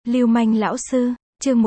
Lưu manh lão sư, chương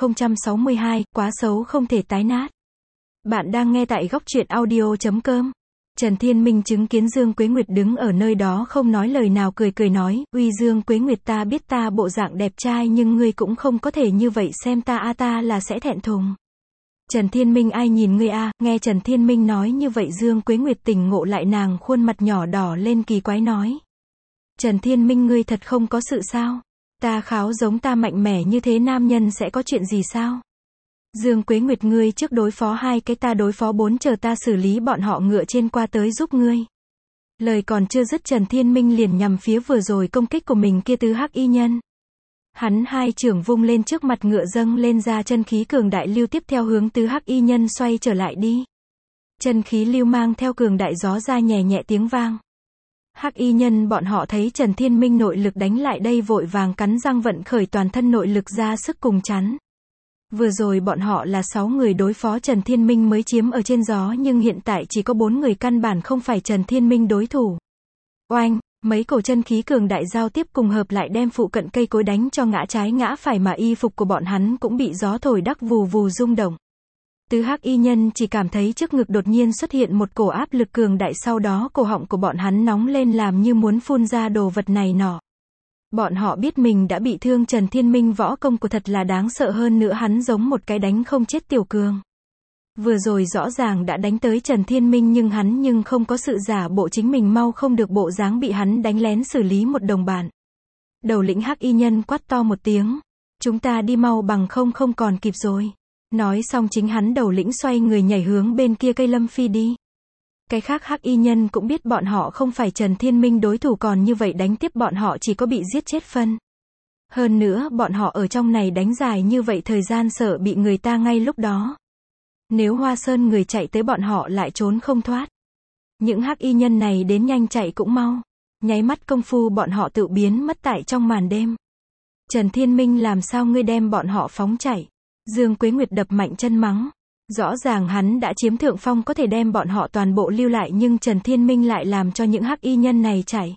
1062, quá xấu không thể tái nát. Bạn đang nghe tại góc truyện audio.com. Trần Thiên Minh chứng kiến Dương Quế Nguyệt đứng ở nơi đó không nói lời nào, cười cười nói, uy Dương Quế Nguyệt, ta biết ta bộ dạng đẹp trai nhưng ngươi cũng không có thể như vậy xem ta ta là sẽ thẹn thùng. Trần Thiên Minh, ai nhìn ngươi nghe Trần Thiên Minh nói như vậy Dương Quế Nguyệt tỉnh ngộ lại, nàng khuôn mặt nhỏ đỏ lên kỳ quái nói. Trần Thiên Minh, ngươi thật không có sự sao? Ta kháo giống ta mạnh mẽ như thế nam nhân sẽ có chuyện gì sao? Dương Quế Nguyệt, ngươi trước đối phó 2 cái, ta đối phó 4, chờ ta xử lý bọn họ ngựa trên qua tới giúp ngươi. Lời còn chưa dứt, Trần Thiên Minh liền nhằm phía vừa rồi công kích của mình kia tứ hắc y nhân. Hắn 2 trưởng vung lên, trước mặt ngựa dâng lên ra chân khí cường đại lưu, tiếp theo hướng tứ hắc y nhân xoay trở lại đi. Chân khí lưu mang theo cường đại gió ra nhẹ nhẹ tiếng vang. Hắc y nhân bọn họ thấy Trần Thiên Minh nội lực đánh lại đây, vội vàng cắn răng vận khởi toàn thân nội lực ra sức cùng chắn. Vừa rồi bọn họ là 6 người đối phó Trần Thiên Minh mới chiếm ở trên gió, nhưng hiện tại chỉ có 4 người, căn bản không phải Trần Thiên Minh đối thủ. Oanh, mấy cổ chân khí cường đại giao tiếp cùng hợp lại, đem phụ cận cây cối đánh cho ngã trái ngã phải, mà y phục của bọn hắn cũng bị gió thổi đắc vù vù rung động. Tứ hắc y nhân chỉ cảm thấy trước ngực đột nhiên xuất hiện một cổ áp lực cường đại, sau đó cổ họng của bọn hắn nóng lên làm như muốn phun ra đồ vật này nọ. Bọn họ biết mình đã bị thương, Trần Thiên Minh võ công của thật là đáng sợ, hơn nữa hắn giống một cái đánh không chết tiểu cường. Vừa rồi rõ ràng đã đánh tới Trần Thiên Minh nhưng hắn không có sự giả bộ chính mình mau không được bộ dáng, bị hắn đánh lén xử lý một đồng bạn. Đầu lĩnh hắc y nhân quát to một tiếng. Chúng ta đi mau, bằng không còn kịp rồi. Nói xong chính hắn đầu lĩnh xoay người nhảy hướng bên kia cây lâm phi đi. Cái khác hắc y nhân cũng biết bọn họ không phải Trần Thiên Minh đối thủ, còn như vậy đánh tiếp bọn họ chỉ có bị giết chết phân. Hơn nữa bọn họ ở trong này đánh dài như vậy thời gian, sợ bị người ta ngay lúc đó. Nếu Hoa Sơn người chạy tới, bọn họ lại trốn không thoát. Những hắc y nhân này đến nhanh chạy cũng mau. Nháy mắt công phu bọn họ tự biến mất tại trong màn đêm. Trần Thiên Minh, làm sao ngươi đem bọn họ phóng chạy? Dương Quế Nguyệt đập mạnh chân mắng. Rõ ràng hắn đã chiếm thượng phong, có thể đem bọn họ toàn bộ lưu lại, nhưng Trần Thiên Minh lại làm cho những hắc y nhân này chạy.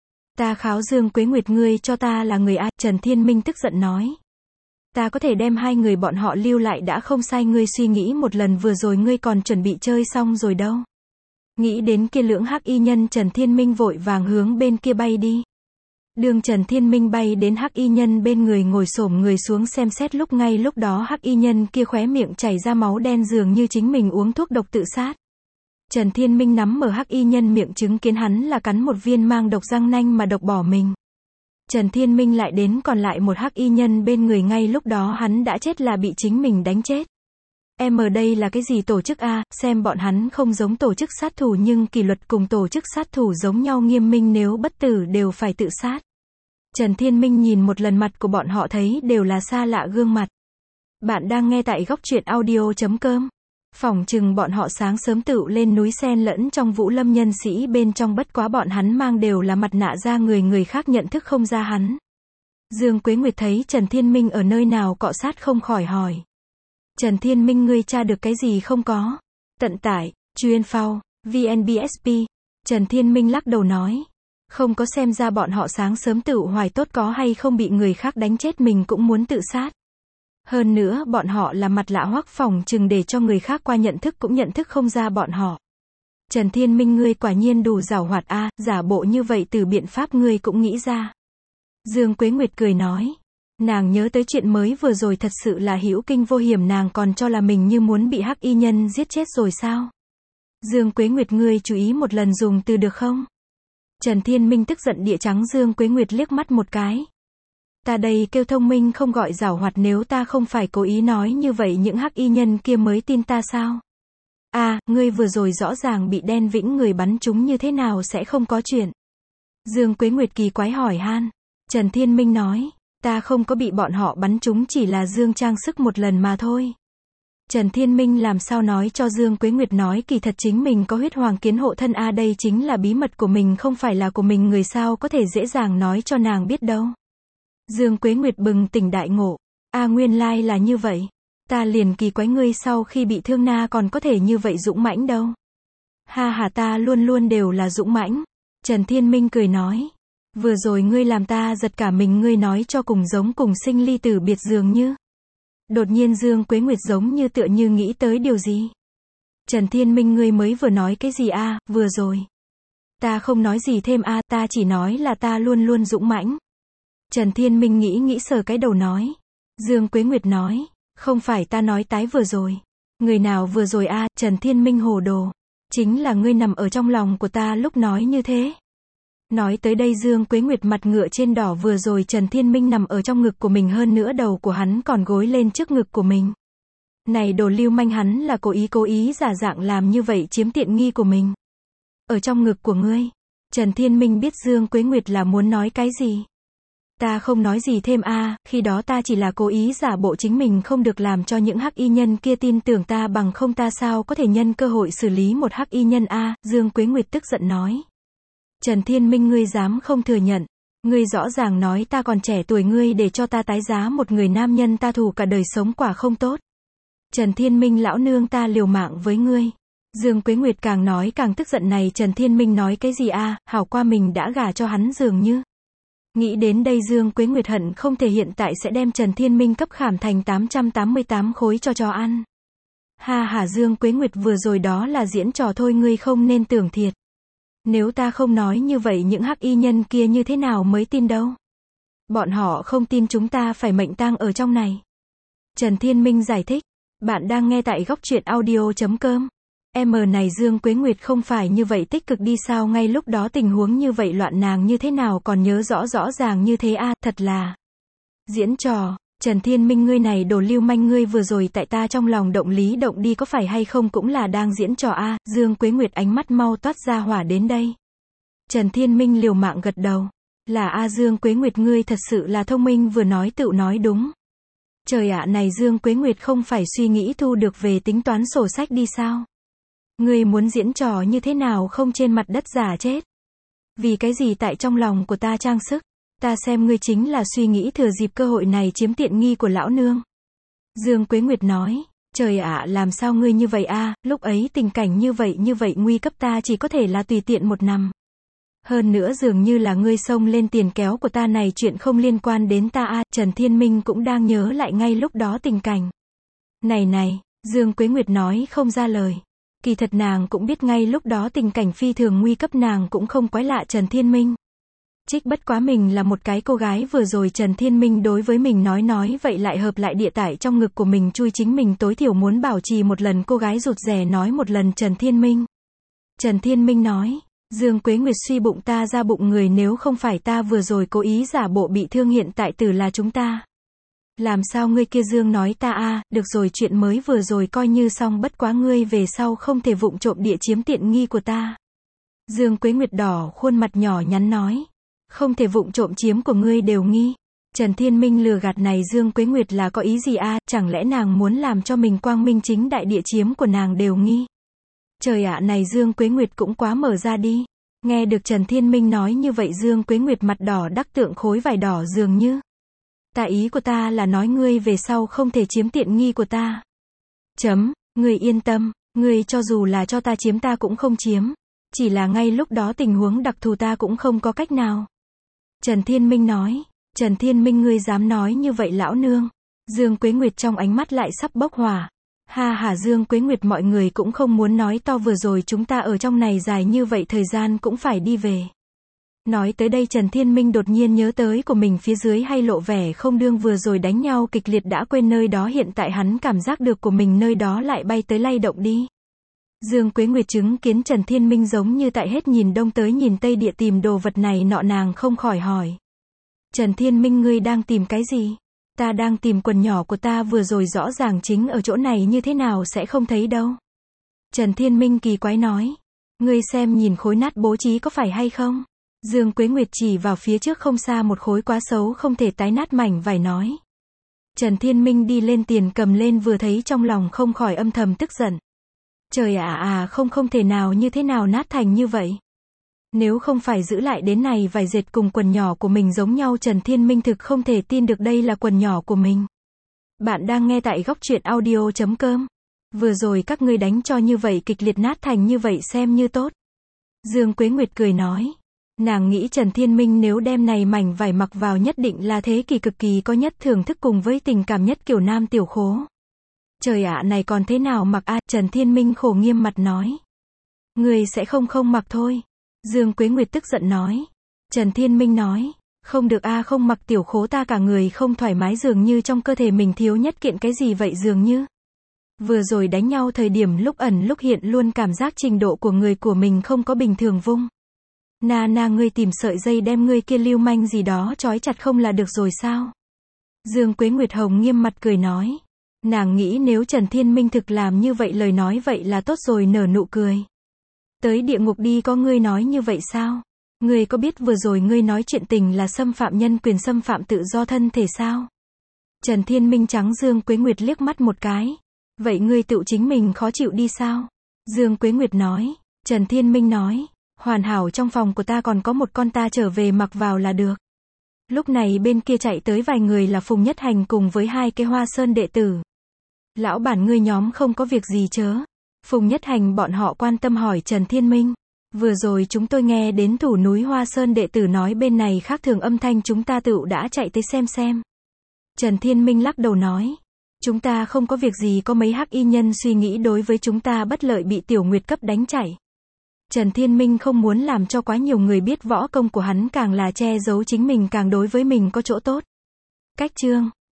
Ta kháo Dương Quế Nguyệt, ngươi cho ta là người ai? Trần Thiên Minh tức giận nói. Ta có thể đem 2 người bọn họ lưu lại đã không sai, ngươi suy nghĩ một lần, vừa rồi ngươi còn chuẩn bị chơi xong rồi đâu. Nghĩ đến kia lưỡng hắc y nhân, Trần Thiên Minh vội vàng hướng bên kia bay đi. Đường Trần Thiên Minh bay đến hắc y nhân bên người, ngồi xổm người xuống xem xét, ngay lúc đó hắc y nhân kia khóe miệng chảy ra máu đen, dường như chính mình uống thuốc độc tự sát. Trần Thiên Minh nắm mở hắc y nhân miệng, chứng kiến hắn là cắn một viên mang độc răng nanh mà độc bỏ mình. Trần Thiên Minh lại đến còn lại một hắc y nhân bên người, ngay lúc đó hắn đã chết, là bị chính mình đánh chết. Em ở đây là cái gì tổ chức xem bọn hắn không giống tổ chức sát thủ, nhưng kỷ luật cùng tổ chức sát thủ giống nhau nghiêm minh, nếu bất tử đều phải tự sát. Trần Thiên Minh nhìn một lần mặt của bọn họ, thấy đều là xa lạ gương mặt. Bạn đang nghe tại góc truyện audio.com. Phỏng chừng bọn họ sáng sớm tự lên núi xen lẫn trong Vũ Lâm nhân sĩ bên trong, bất quá bọn hắn mang đều là mặt nạ ra người khác nhận thức không ra hắn. Dương Quế Nguyệt thấy Trần Thiên Minh ở nơi nào cọ sát, không khỏi hỏi. Trần Thiên Minh, ngươi tra được cái gì không có? Tận tải, chuyên phao, VNBSP. Trần Thiên Minh lắc đầu nói. Không có, xem ra bọn họ sáng sớm tự hoài tốt, có hay không bị người khác đánh chết mình cũng muốn tự sát. Hơn nữa bọn họ là mặt lạ hoắc, phòng chừng để cho người khác qua nhận thức cũng nhận thức không ra bọn họ. Trần Thiên Minh, ngươi quả nhiên đủ giàu hoạt giả bộ như vậy từ biện pháp ngươi cũng nghĩ ra. Dương Quế Nguyệt cười nói. Nàng nhớ tới chuyện mới vừa rồi, thật sự là hữu kinh vô hiểm, nàng còn cho là mình như muốn bị hắc y nhân giết chết rồi sao? Dương Quế Nguyệt, ngươi chú ý một lần dùng từ được không? Trần Thiên Minh tức giận địa trắng Dương Quế Nguyệt liếc mắt một cái. Ta đây kêu thông minh không gọi giảo hoạt, nếu ta không phải cố ý nói như vậy những hắc y nhân kia mới tin ta sao? Ngươi vừa rồi rõ ràng bị Đen Vĩnh người bắn trúng, như thế nào sẽ không có chuyện? Dương Quế Nguyệt kỳ quái hỏi han. Trần Thiên Minh nói. Ta không có bị bọn họ bắn trúng, chỉ là Dương trang sức một lần mà thôi. Trần Thiên Minh làm sao nói cho Dương Quế Nguyệt nói kỳ thật chính mình có huyết hoàng kiến hộ thân đây chính là bí mật của mình, không phải là của mình, người sao có thể dễ dàng nói cho nàng biết đâu. Dương Quế Nguyệt bừng tỉnh đại ngộ. Nguyên lai là như vậy. Ta liền kỳ quái ngươi sau khi bị thương còn có thể như vậy dũng mãnh đâu. Ha ha, ta luôn luôn đều là dũng mãnh. Trần Thiên Minh cười nói. Vừa rồi ngươi làm ta giật cả mình, ngươi nói cho cùng giống cùng sinh ly tử biệt dường như. Đột nhiên Dương Quế Nguyệt giống như tựa như nghĩ tới điều gì. Trần Thiên Minh, ngươi mới vừa nói cái gì a? Vừa rồi. Ta không nói gì thêm a, ta chỉ nói là ta luôn luôn dũng mãnh. Trần Thiên Minh nghĩ sờ cái đầu nói. Dương Quế Nguyệt nói, không phải ta nói tái vừa rồi. Người nào vừa rồi a? Trần Thiên Minh hồ đồ. Chính là ngươi nằm ở trong lòng của ta lúc nói như thế. Nói tới đây Dương Quế Nguyệt mặt ngựa trên đỏ, vừa rồi Trần Thiên Minh nằm ở trong ngực của mình, hơn nữa đầu của hắn còn gối lên trước ngực của mình. Này đồ lưu manh, hắn là cố ý giả dạng làm như vậy chiếm tiện nghi của mình. Ở trong ngực của ngươi. Trần Thiên Minh biết Dương Quế Nguyệt là muốn nói cái gì. Ta không nói gì thêm a, khi đó ta chỉ là cố ý giả bộ chính mình không được làm cho những hắc y nhân kia tin tưởng ta, bằng không ta sao có thể nhân cơ hội xử lý một hắc y nhân a, Dương Quế Nguyệt tức giận nói. Trần Thiên Minh, ngươi dám không thừa nhận. Ngươi rõ ràng nói ta còn trẻ tuổi, ngươi để cho ta tái giá một người nam nhân ta thù cả đời sống, quả không tốt. Trần Thiên Minh, lão nương ta liều mạng với ngươi. Dương Quế Nguyệt càng nói càng tức giận, này Trần Thiên Minh nói cái gì a, hảo qua mình đã gả cho hắn dường như. Nghĩ đến đây Dương Quế Nguyệt hận không thể hiện tại sẽ đem Trần Thiên Minh cấp khảm thành 888 khối cho chó ăn. Ha hả Dương Quế Nguyệt, vừa rồi đó là diễn trò thôi, ngươi không nên tưởng thiệt. Nếu ta không nói như vậy những hắc y nhân kia như thế nào mới tin đâu. Bọn họ không tin chúng ta phải mệnh tang ở trong này. Trần Thiên Minh giải thích. Bạn đang nghe tại góc truyện audio.com. Này Dương Quế Nguyệt không phải như vậy tích cực đi sao, ngay lúc đó tình huống như vậy loạn, nàng như thế nào còn nhớ rõ ràng như thế a, thật là diễn trò. Trần Thiên Minh, ngươi này đồ lưu manh, ngươi vừa rồi tại ta trong lòng động lý động đi có phải hay không cũng là đang diễn trò a. Dương Quế Nguyệt ánh mắt mau toát ra hỏa đến đây. Trần Thiên Minh liều mạng gật đầu. Là a Dương Quế Nguyệt, ngươi thật sự là thông minh, vừa nói tự nói đúng. Trời ạ, này Dương Quế Nguyệt không phải suy nghĩ thu được về tính toán sổ sách đi sao? Ngươi muốn diễn trò như thế nào không trên mặt đất giả chết? Vì cái gì tại trong lòng của ta trang sức? Ta xem ngươi chính là suy nghĩ thừa dịp cơ hội này chiếm tiện nghi của lão nương. Dương Quế Nguyệt nói, trời ạ, làm sao ngươi như vậy a, lúc ấy tình cảnh như vậy nguy cấp, ta chỉ có thể là tùy tiện một nằm. Hơn nữa dường như là ngươi xông lên tiền kéo của ta, này chuyện không liên quan đến ta a. Trần Thiên Minh cũng đang nhớ lại ngay lúc đó tình cảnh. Này, Dương Quế Nguyệt nói không ra lời. Kỳ thật nàng cũng biết ngay lúc đó tình cảnh phi thường nguy cấp, nàng cũng không quái lạ Trần Thiên Minh. Trích bất quá mình là một cái cô gái, vừa rồi Trần Thiên Minh đối với mình nói vậy lại hợp lại địa tải trong ngực của mình chui, chính mình tối thiểu muốn bảo trì một lần, cô gái rụt rè nói một lần Trần Thiên Minh. Trần Thiên Minh nói, Dương Quế Nguyệt suy bụng ta ra bụng người, nếu không phải ta vừa rồi cố ý giả bộ bị thương, hiện tại tử là chúng ta. Làm sao ngươi kia Dương nói ta a, được rồi, chuyện mới vừa rồi coi như xong, bất quá ngươi về sau không thể vụng trộm địa chiếm tiện nghi của ta. Dương Quế Nguyệt đỏ khuôn mặt nhỏ nhắn nói, không thể vụng trộm chiếm của ngươi đều nghi. Trần Thiên Minh lừa gạt, này Dương Quế Nguyệt là có ý gì a, chẳng lẽ nàng muốn làm cho mình quang minh chính đại địa chiếm của nàng đều nghi. Trời ạ, này Dương Quế Nguyệt cũng quá mở ra đi. Nghe được Trần Thiên Minh nói như vậy Dương Quế Nguyệt mặt đỏ đắc tượng khối vải đỏ dường như. Ta ý của ta là nói ngươi về sau không thể chiếm tiện nghi của ta. Ngươi yên tâm, ngươi cho dù là cho ta chiếm ta cũng không chiếm. Chỉ là ngay lúc đó tình huống đặc thù ta cũng không có cách nào. Trần Thiên Minh nói. Trần Thiên Minh, ngươi dám nói như vậy lão nương. Dương Quế Nguyệt trong ánh mắt lại sắp bốc hỏa. Ha hả Dương Quế Nguyệt, mọi người cũng không muốn nói to, vừa rồi chúng ta ở trong này dài như vậy thời gian cũng phải đi về. Nói tới đây Trần Thiên Minh đột nhiên nhớ tới của mình phía dưới hay lộ vẻ không đương, vừa rồi đánh nhau kịch liệt đã quên nơi đó, hiện tại hắn cảm giác được của mình nơi đó lại bay tới lay động đi. Dương Quế Nguyệt chứng kiến Trần Thiên Minh giống như tại hết nhìn đông tới nhìn tây địa tìm đồ vật này nọ, nàng không khỏi hỏi. Trần Thiên Minh, ngươi đang tìm cái gì? Ta đang tìm quần nhỏ của ta, vừa rồi rõ ràng chính ở chỗ này, như thế nào sẽ không thấy đâu. Trần Thiên Minh kỳ quái nói. Ngươi xem nhìn khối nát bố trí có phải hay không? Dương Quế Nguyệt chỉ vào phía trước không xa một khối quá xấu không thể tái nát mảnh vải nói. Trần Thiên Minh đi lên tiền cầm lên, vừa thấy trong lòng không khỏi âm thầm tức giận. Trời ạ, không thể nào, như thế nào nát thành như vậy? Nếu không phải giữ lại đến này vải dệt cùng quần nhỏ của mình giống nhau, Trần Thiên Minh thực không thể tin được đây là quần nhỏ của mình. Bạn đang nghe tại góc truyện audio.com. Vừa rồi các ngươi đánh cho như vậy kịch liệt nát thành như vậy xem như tốt. Dương Quế Nguyệt cười nói. Nàng nghĩ Trần Thiên Minh nếu đem này mảnh vải mặc vào nhất định là thế kỷ cực kỳ có nhất thưởng thức cùng với tình cảm nhất kiểu nam tiểu khố. Trời ạ, này còn thế nào mặc a? Trần Thiên Minh khổ nghiêm mặt nói. Người sẽ không mặc thôi. Dương Quế Nguyệt tức giận nói. Trần Thiên Minh nói. Không được a, không mặc tiểu khố ta cả người không thoải mái, dường như trong cơ thể mình thiếu nhất kiện cái gì vậy, dường như. Vừa rồi đánh nhau thời điểm lúc ẩn lúc hiện luôn cảm giác trình độ của người của mình không có bình thường vung. Na ngươi tìm sợi dây đem ngươi kia lưu manh gì đó trói chặt không là được rồi sao? Dương Quế Nguyệt Hồng nghiêm mặt cười nói. Nàng nghĩ nếu Trần Thiên Minh thực làm như vậy lời nói vậy là tốt rồi, nở nụ cười. Tới địa ngục đi, có ngươi nói như vậy sao? Ngươi có biết vừa rồi ngươi nói chuyện tình là xâm phạm nhân quyền, xâm phạm tự do thân thể sao? Trần Thiên Minh trắng Dương Quế Nguyệt liếc mắt một cái. Vậy ngươi tự chính mình khó chịu đi sao? Dương Quế Nguyệt nói. Trần Thiên Minh nói. Hoàn hảo, trong phòng của ta còn có một con, ta trở về mặc vào là được. Lúc này bên kia chạy tới vài người là Phùng Nhất Hành cùng với 2 cái Hoa Sơn đệ tử. Lão bản, ngươi nhóm không có việc gì chớ? Phùng Nhất Hành bọn họ quan tâm hỏi Trần Thiên Minh. Vừa rồi chúng tôi nghe đến thủ núi Hoa Sơn đệ tử nói bên này khác thường âm thanh, chúng ta tựu đã chạy tới xem. Trần Thiên Minh lắc đầu nói. Chúng ta không có việc gì, có mấy hắc y nhân suy nghĩ đối với chúng ta bất lợi bị Tiểu Nguyệt cấp đánh chạy. Trần Thiên Minh không muốn làm cho quá nhiều người biết võ công của hắn, càng là che giấu chính mình càng đối với mình có chỗ tốt. Cách chương